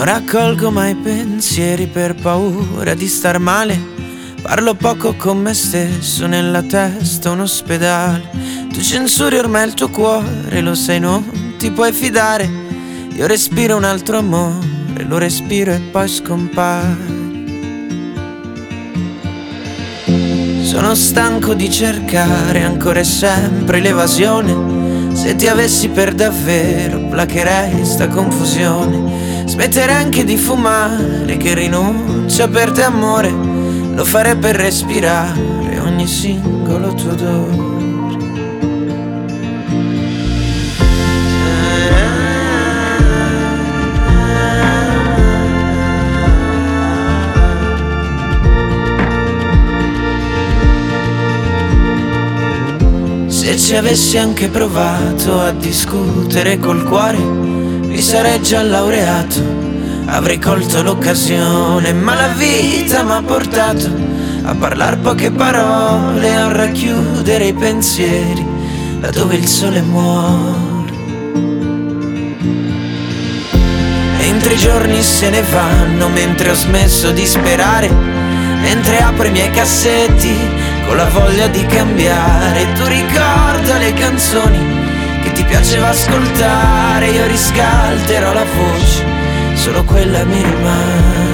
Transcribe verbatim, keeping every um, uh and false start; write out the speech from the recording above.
Non raccolgo mai pensieri per paura di star male. Parlo poco con me stesso, nella testa un ospedale. Tu censuri ormai il tuo cuore, lo sai non ti puoi fidare. Io respiro un altro amore, lo respiro e poi scompare. Sono stanco di cercare ancora e sempre l'evasione. Se ti avessi per davvero placherei sta confusione. Smetterei anche di fumare, che rinuncia per te amore. Lo farei per respirare ogni singolo tuo odore. Se ci avessi anche provato a discutere col cuore, mi sarei già laureato, avrei colto l'occasione. Ma la vita m'ha portato a parlare poche parole, a racchiudere i pensieri laddove il sole muore. Mentre i giorni se ne vanno, mentre ho smesso di sperare, mentre apro i miei cassetti con la voglia di cambiare. Tu ricorda le canzoni che ti piaceva ascoltare. Io riscalderò la voce, solo quella mi rimane.